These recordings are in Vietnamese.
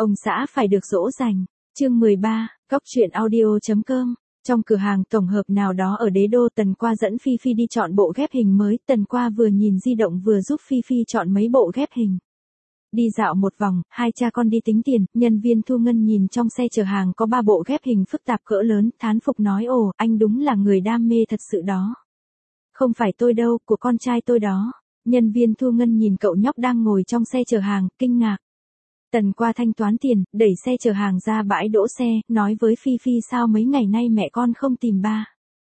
Ông xã phải được dỗ dành. Chương 13, Cóc truyện audio.com. Trong cửa hàng tổng hợp nào đó ở Đế Đô, Tần Qua dẫn Phi Phi đi chọn bộ ghép hình mới. Tần Qua vừa nhìn di động vừa giúp Phi Phi chọn mấy bộ ghép hình. Đi dạo một vòng, hai cha con đi tính tiền, nhân viên thu ngân nhìn trong xe chở hàng có 3 bộ ghép hình phức tạp cỡ lớn, thán phục nói: ồ, anh đúng là người đam mê thật sự đó. Không phải tôi đâu, của con trai tôi đó. Nhân viên thu ngân nhìn cậu nhóc đang ngồi trong xe chở hàng, kinh ngạc. Tần Qua thanh toán tiền, đẩy xe chở hàng ra bãi đỗ xe, nói với Phi Phi: sao mấy ngày nay mẹ con không tìm ba?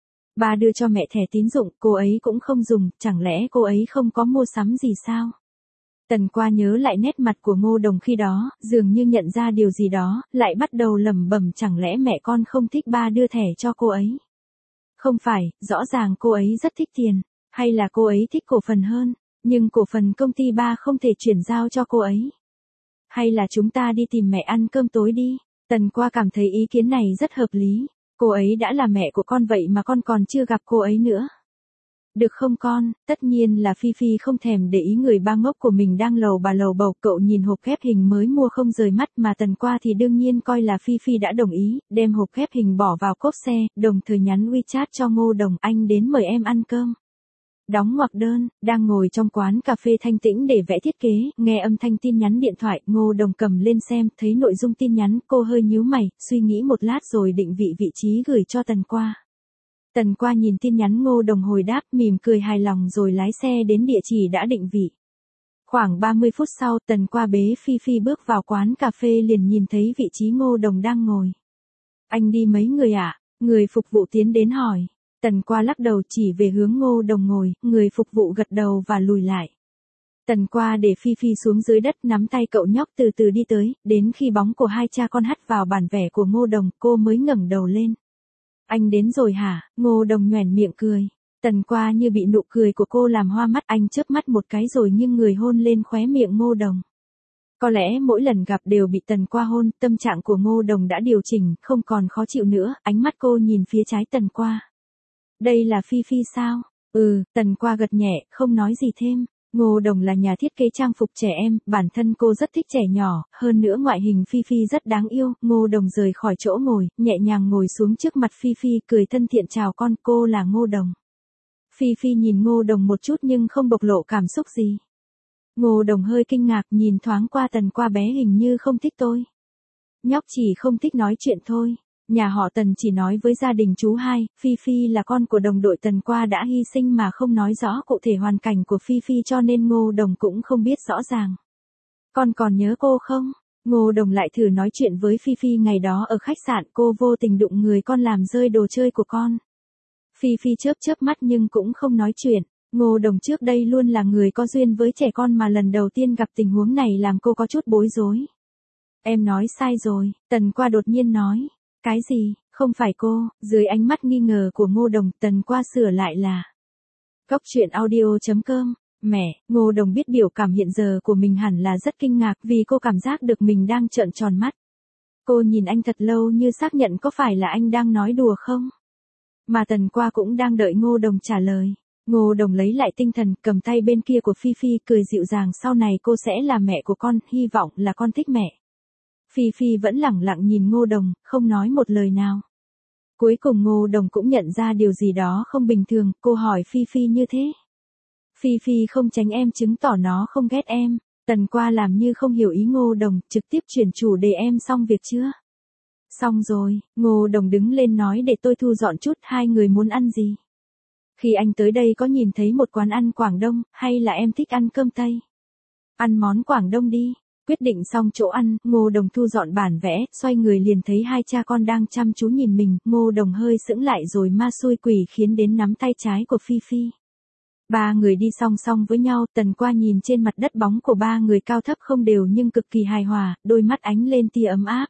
Ba đưa cho mẹ thẻ tín dụng, cô ấy cũng không dùng, chẳng lẽ cô ấy không có mua sắm gì sao? Tần Qua nhớ lại nét mặt của Ngô Đồng khi đó, dường như nhận ra điều gì đó, lại bắt đầu lẩm bẩm: chẳng lẽ mẹ con không thích ba đưa thẻ cho cô ấy? Không phải, rõ ràng cô ấy rất thích tiền, hay là cô ấy thích cổ phần hơn, nhưng cổ phần công ty ba không thể chuyển giao cho cô ấy. Hay là chúng ta đi tìm mẹ ăn cơm tối đi? Tần Qua cảm thấy ý kiến này rất hợp lý. Cô ấy đã là mẹ của con vậy mà con còn chưa gặp cô ấy nữa. Được không con? Tất nhiên là Phi Phi không thèm để ý người ba ngốc của mình đang lầu bà lầu bầu. Cậu nhìn hộp ghép hình mới mua không rời mắt, mà Tần Qua thì đương nhiên coi là Phi Phi đã đồng ý, đem hộp ghép hình bỏ vào cốp xe, đồng thời nhắn WeChat cho Ngô Đồng: anh đến mời em ăn cơm. Đóng ngoặc đơn, đang ngồi trong quán cà phê thanh tĩnh để vẽ thiết kế, nghe âm thanh tin nhắn điện thoại, Ngô Đồng cầm lên xem, thấy nội dung tin nhắn, cô hơi nhíu mày, suy nghĩ một lát rồi định vị trí gửi cho Tần Qua. Tần Qua nhìn tin nhắn Ngô Đồng hồi đáp, mỉm cười hài lòng rồi lái xe đến địa chỉ đã định vị. Khoảng 30 phút sau, Tần Qua bế Phi Phi bước vào quán cà phê liền nhìn thấy vị trí Ngô Đồng đang ngồi. Anh đi mấy người ạ? Người phục vụ tiến đến hỏi. Tần Qua lắc đầu chỉ về hướng Ngô Đồng ngồi, người phục vụ gật đầu và lùi lại. Tần Qua để Phi Phi xuống dưới đất, nắm tay cậu nhóc từ từ đi tới, đến khi bóng của hai cha con hắt vào bản vẽ của Ngô Đồng, cô mới ngẩng đầu lên. Anh đến rồi hả? Ngô Đồng nhoẻn miệng cười. Tần Qua như bị nụ cười của cô làm hoa mắt, anh chớp mắt một cái rồi nghiêng người hôn lên khóe miệng Ngô Đồng. Có lẽ mỗi lần gặp đều bị Tần Qua hôn, tâm trạng của Ngô Đồng đã điều chỉnh, không còn khó chịu nữa, ánh mắt cô nhìn phía trái Tần Qua. Đây là Phi Phi sao? Tần Qua gật nhẹ, không nói gì thêm. Ngô Đồng là nhà thiết kế trang phục trẻ em, bản thân cô rất thích trẻ nhỏ, hơn nữa ngoại hình Phi Phi rất đáng yêu. Ngô Đồng rời khỏi chỗ ngồi, nhẹ nhàng ngồi xuống trước mặt Phi Phi, cười thân thiện chào con, cô là Ngô Đồng. Phi Phi nhìn Ngô Đồng một chút nhưng không bộc lộ cảm xúc gì. Ngô Đồng hơi kinh ngạc, nhìn thoáng qua Tần Qua, bé hình như không thích tôi. Nhóc chỉ không thích nói chuyện thôi. Nhà họ Tần chỉ nói với gia đình chú hai, Phi Phi là con của đồng đội Tần Qua đã hy sinh mà không nói rõ cụ thể hoàn cảnh của Phi Phi, cho nên Ngô Đồng cũng không biết rõ ràng. Con còn nhớ cô không? Ngô Đồng lại thử nói chuyện với Phi Phi ngày đó ở khách sạn, cô vô tình đụng người con làm rơi đồ chơi của con. Phi Phi chớp mắt nhưng cũng không nói chuyện. Ngô Đồng trước đây luôn là người có duyên với trẻ con mà lần đầu tiên gặp tình huống này làm cô có chút bối rối. Em nói sai rồi, Tần Qua đột nhiên nói. Cái gì? Không phải cô? Dưới ánh mắt nghi ngờ của Ngô Đồng, Tần Qua sửa lại là Cóc truyện audio.com. Mẹ, Ngô Đồng biết biểu cảm hiện giờ của mình hẳn là rất kinh ngạc vì cô cảm giác được mình đang trợn tròn mắt. Cô nhìn anh thật lâu như xác nhận có phải là anh đang nói đùa không? Mà Tần Qua cũng đang đợi Ngô Đồng trả lời. Ngô Đồng lấy lại tinh thần, cầm tay bên kia của Phi Phi, cười dịu dàng, sau này cô sẽ là mẹ của con, hy vọng là con thích mẹ. Phi Phi vẫn lẳng lặng nhìn Ngô Đồng, không nói một lời nào. Cuối cùng Ngô Đồng cũng nhận ra điều gì đó không bình thường, cô hỏi Phi Phi như thế. Phi Phi không tránh em chứng tỏ nó không ghét em. Tần Qua làm như không hiểu ý Ngô Đồng, trực tiếp chuyển chủ đề: em xong việc chưa? Xong rồi. Ngô Đồng đứng lên nói: để tôi thu dọn chút, hai người muốn ăn gì? Khi anh tới đây có nhìn thấy một quán ăn Quảng Đông, hay là em thích ăn cơm Tây? Ăn món Quảng Đông đi. Quyết định xong chỗ ăn, Ngô Đồng thu dọn bản vẽ, xoay người liền thấy hai cha con đang chăm chú nhìn mình, Ngô Đồng hơi sững lại rồi ma xui quỷ khiến đến nắm tay trái của Phi Phi. Ba người đi song song với nhau, Tần Qua nhìn trên mặt đất bóng của ba người cao thấp không đều nhưng cực kỳ hài hòa, đôi mắt ánh lên tia ấm áp.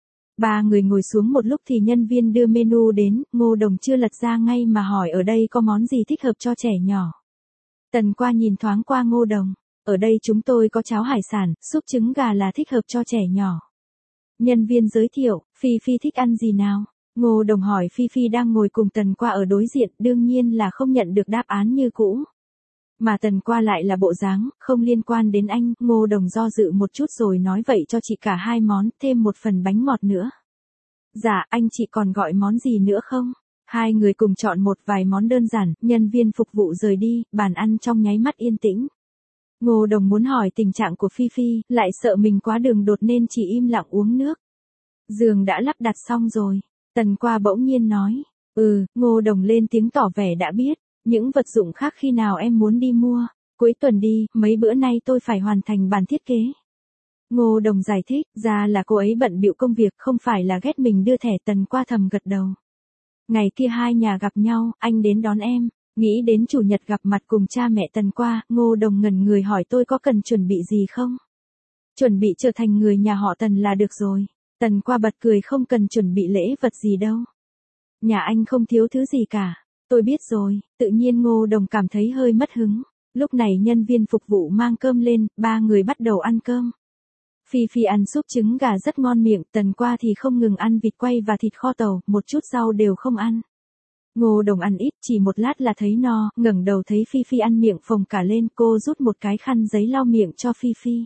Ba người ngồi xuống một lúc thì nhân viên đưa menu đến, Ngô Đồng chưa lật ra ngay mà hỏi ở đây có món gì thích hợp cho trẻ nhỏ. Tần Qua nhìn thoáng qua Ngô Đồng. Ở đây chúng tôi có cháo hải sản, súp trứng gà là thích hợp cho trẻ nhỏ. Nhân viên giới thiệu. Phi Phi thích ăn gì nào? Ngô Đồng hỏi Phi Phi đang ngồi cùng Tần Qua ở đối diện, đương nhiên là không nhận được đáp án như cũ. Mà Tần Qua lại là bộ dáng, không liên quan đến anh, Ngô Đồng do dự một chút rồi nói vậy cho chị cả 2 món, thêm một phần bánh ngọt nữa. Dạ, anh chị còn gọi món gì nữa không? Hai người cùng chọn một vài món đơn giản, nhân viên phục vụ rời đi, bàn ăn trong nháy mắt yên tĩnh. Ngô Đồng muốn hỏi tình trạng của Phi Phi, lại sợ mình quá đường đột nên chỉ im lặng uống nước. Giường đã lắp đặt xong rồi. Tần Qua bỗng nhiên nói. Ngô Đồng lên tiếng tỏ vẻ đã biết. Những vật dụng khác khi nào em muốn đi mua. Cuối tuần đi, mấy bữa nay tôi phải hoàn thành bản thiết kế. Ngô Đồng giải thích, ra là cô ấy bận bịu công việc, không phải là ghét mình đưa thẻ. Tần Qua thầm gật đầu. Ngày kia hai nhà gặp nhau, anh đến đón em. Nghĩ đến chủ nhật gặp mặt cùng cha mẹ Tần Qua, Ngô Đồng ngẩn người hỏi tôi có cần chuẩn bị gì không? Chuẩn bị trở thành người nhà họ Tần là được rồi. Tần Qua bật cười, không cần chuẩn bị lễ vật gì đâu. Nhà anh không thiếu thứ gì cả. Tôi biết rồi. Tự nhiên Ngô Đồng cảm thấy hơi mất hứng. Lúc này nhân viên phục vụ mang cơm lên, ba người bắt đầu ăn cơm. Phi Phi ăn súp trứng gà rất ngon miệng, Tần Qua thì không ngừng ăn vịt quay và thịt kho tàu, một chút rau đều không ăn. Ngô Đồng ăn ít, chỉ một lát là thấy no, ngẩng đầu thấy Phi Phi ăn miệng phồng cả lên, cô rút một cái khăn giấy lau miệng cho Phi Phi.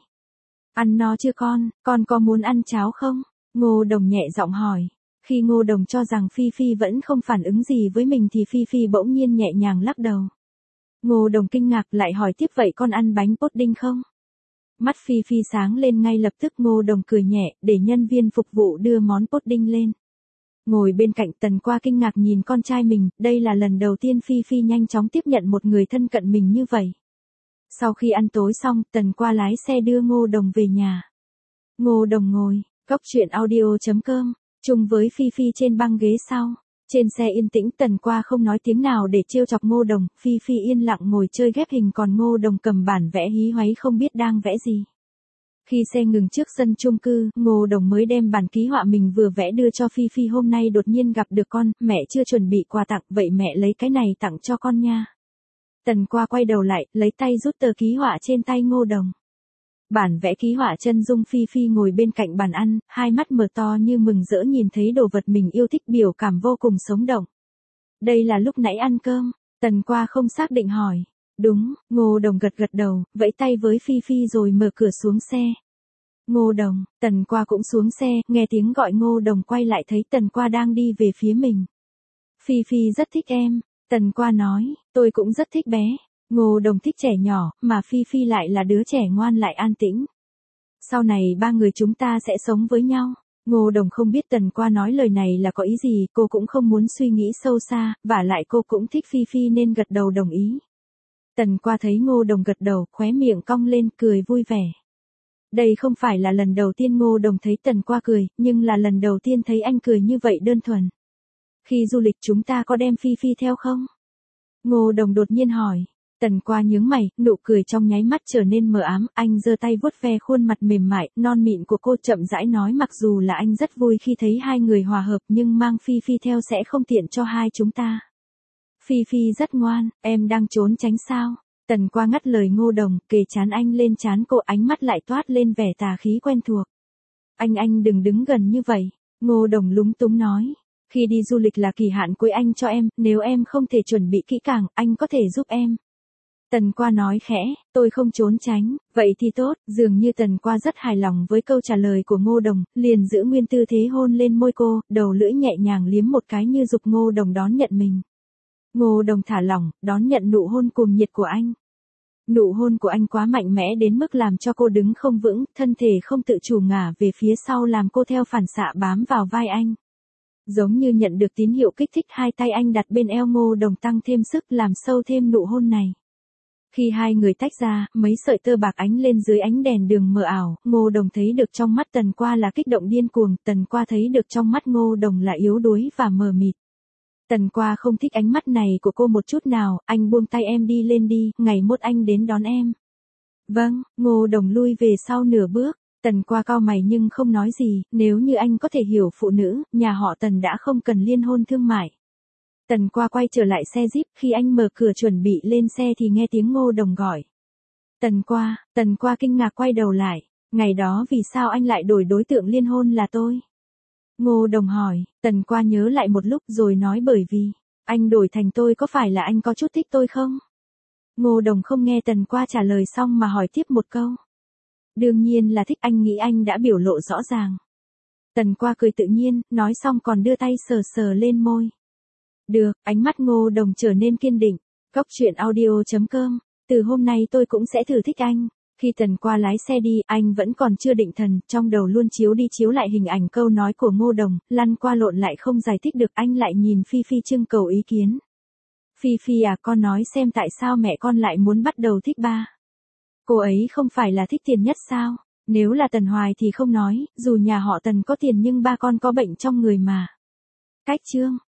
Ăn no chưa con có muốn ăn cháo không? Ngô Đồng nhẹ giọng hỏi. Khi Ngô Đồng cho rằng Phi Phi vẫn không phản ứng gì với mình thì Phi Phi bỗng nhiên nhẹ nhàng lắc đầu. Ngô Đồng kinh ngạc lại hỏi tiếp, vậy con ăn bánh pudding không? Mắt Phi Phi sáng lên ngay lập tức. Ngô Đồng cười nhẹ, để nhân viên phục vụ đưa món pudding lên. Ngồi bên cạnh Tần Qua kinh ngạc nhìn con trai mình, đây là lần đầu tiên Phi Phi nhanh chóng tiếp nhận một người thân cận mình như vậy. Sau khi ăn tối xong, Tần Qua lái xe đưa Ngô Đồng về nhà. Ngô Đồng ngồi, cốc truyện audio.com, chung với Phi Phi trên băng ghế sau. Trên xe yên tĩnh, Tần Qua không nói tiếng nào để trêu chọc Ngô Đồng, Phi Phi yên lặng ngồi chơi ghép hình, còn Ngô Đồng cầm bản vẽ hí hoáy không biết đang vẽ gì. Khi xe ngừng trước sân chung cư, Ngô Đồng mới đem bản ký họa mình vừa vẽ đưa cho Phi Phi. Hôm nay đột nhiên gặp được con, mẹ chưa chuẩn bị quà tặng, vậy mẹ lấy cái này tặng cho con nha. Tần Qua quay đầu lại, lấy tay rút tờ ký họa trên tay Ngô Đồng. Bản vẽ ký họa chân dung Phi Phi ngồi bên cạnh bàn ăn, hai mắt mở to như mừng rỡ nhìn thấy đồ vật mình yêu thích, biểu cảm vô cùng sống động. Đây là lúc nãy ăn cơm? Tần Qua không xác định hỏi. Đúng, Ngô Đồng gật gật đầu, vẫy tay với Phi Phi rồi mở cửa xuống xe. Ngô Đồng, Tần Qua cũng xuống xe, nghe tiếng gọi Ngô Đồng quay lại thấy Tần Qua đang đi về phía mình. Phi Phi rất thích em, Tần Qua nói, tôi cũng rất thích bé. Ngô Đồng thích trẻ nhỏ, mà Phi Phi lại là đứa trẻ ngoan lại an tĩnh. Sau này ba người chúng ta sẽ sống với nhau. Ngô Đồng không biết Tần Qua nói lời này là có ý gì, cô cũng không muốn suy nghĩ sâu xa, vả lại cô cũng thích Phi Phi nên gật đầu đồng ý. Tần Qua thấy Ngô Đồng gật đầu, khóe miệng cong lên, cười vui vẻ. Đây không phải là lần đầu tiên Ngô Đồng thấy Tần Qua cười, nhưng là lần đầu tiên thấy anh cười như vậy đơn thuần. Khi du lịch chúng ta có đem Phi Phi theo không? Ngô Đồng đột nhiên hỏi. Tần Qua nhướng mày, nụ cười trong nháy mắt trở nên mờ ám, anh giơ tay vuốt ve khuôn mặt mềm mại, non mịn của cô, chậm rãi nói, mặc dù là anh rất vui khi thấy hai người hòa hợp nhưng mang Phi Phi theo sẽ không tiện cho hai chúng ta. Phi Phi rất ngoan, em đang trốn tránh sao? Tần Qua ngắt lời Ngô Đồng, kề trán anh lên trán cô, ánh mắt lại toát lên vẻ tà khí quen thuộc. Anh đừng đứng gần như vậy. Ngô Đồng lúng túng nói. Khi đi du lịch là kỳ hạn cuối anh cho em, nếu em không thể chuẩn bị kỹ càng, anh có thể giúp em. Tần Qua nói khẽ, tôi không trốn tránh, vậy thì tốt, dường như Tần Qua rất hài lòng với câu trả lời của Ngô Đồng, liền giữ nguyên tư thế hôn lên môi cô, đầu lưỡi nhẹ nhàng liếm một cái như giục Ngô Đồng đón nhận mình. Ngô Đồng thả lỏng, đón nhận nụ hôn cuồng nhiệt của anh. Nụ hôn của anh quá mạnh mẽ đến mức làm cho cô đứng không vững, thân thể không tự chủ ngả về phía sau làm cô theo phản xạ bám vào vai anh. Giống như nhận được tín hiệu kích thích, hai tay anh đặt bên eo Ngô Đồng tăng thêm sức làm sâu thêm nụ hôn này. Khi hai người tách ra, mấy sợi tơ bạc ánh lên dưới ánh đèn đường mờ ảo, Ngô Đồng thấy được trong mắt Tần Qua là kích động điên cuồng, Tần Qua thấy được trong mắt Ngô Đồng là yếu đuối và mờ mịt. Tần Qua không thích ánh mắt này của cô một chút nào, anh buông tay, em đi lên đi, ngày mốt anh đến đón em. Vâng, Ngô Đồng lui về sau nửa bước, Tần Qua cau mày nhưng không nói gì, nếu như anh có thể hiểu phụ nữ, nhà họ Tần đã không cần liên hôn thương mại. Tần Qua quay trở lại xe Jeep, khi anh mở cửa chuẩn bị lên xe thì nghe tiếng Ngô Đồng gọi. Tần Qua kinh ngạc quay đầu lại, ngày đó vì sao anh lại đổi đối tượng liên hôn là tôi? Ngô Đồng hỏi, Tần Qua nhớ lại một lúc rồi nói bởi vì, anh đổi thành tôi có phải là anh có chút thích tôi không? Ngô Đồng không nghe Tần Qua trả lời xong mà hỏi tiếp một câu. Đương nhiên là thích, anh nghĩ anh đã biểu lộ rõ ràng. Tần Qua cười tự nhiên, nói xong còn đưa tay sờ sờ lên môi. Được, ánh mắt Ngô Đồng trở nên kiên định. Cóc truyện audio.com, từ hôm nay tôi cũng sẽ thử thích anh. Khi Tần Qua lái xe đi, anh vẫn còn chưa định thần, trong đầu luôn chiếu đi chiếu lại hình ảnh câu nói của Ngô Đồng, lăn qua lộn lại không giải thích được, anh lại nhìn Phi Phi trưng cầu ý kiến. Phi Phi à, con nói xem tại sao mẹ con lại muốn bắt đầu thích ba. Cô ấy không phải là thích tiền nhất sao? Nếu là Tần Hoài thì không nói, dù nhà họ Tần có tiền nhưng ba con có bệnh trong người mà. Cách chương.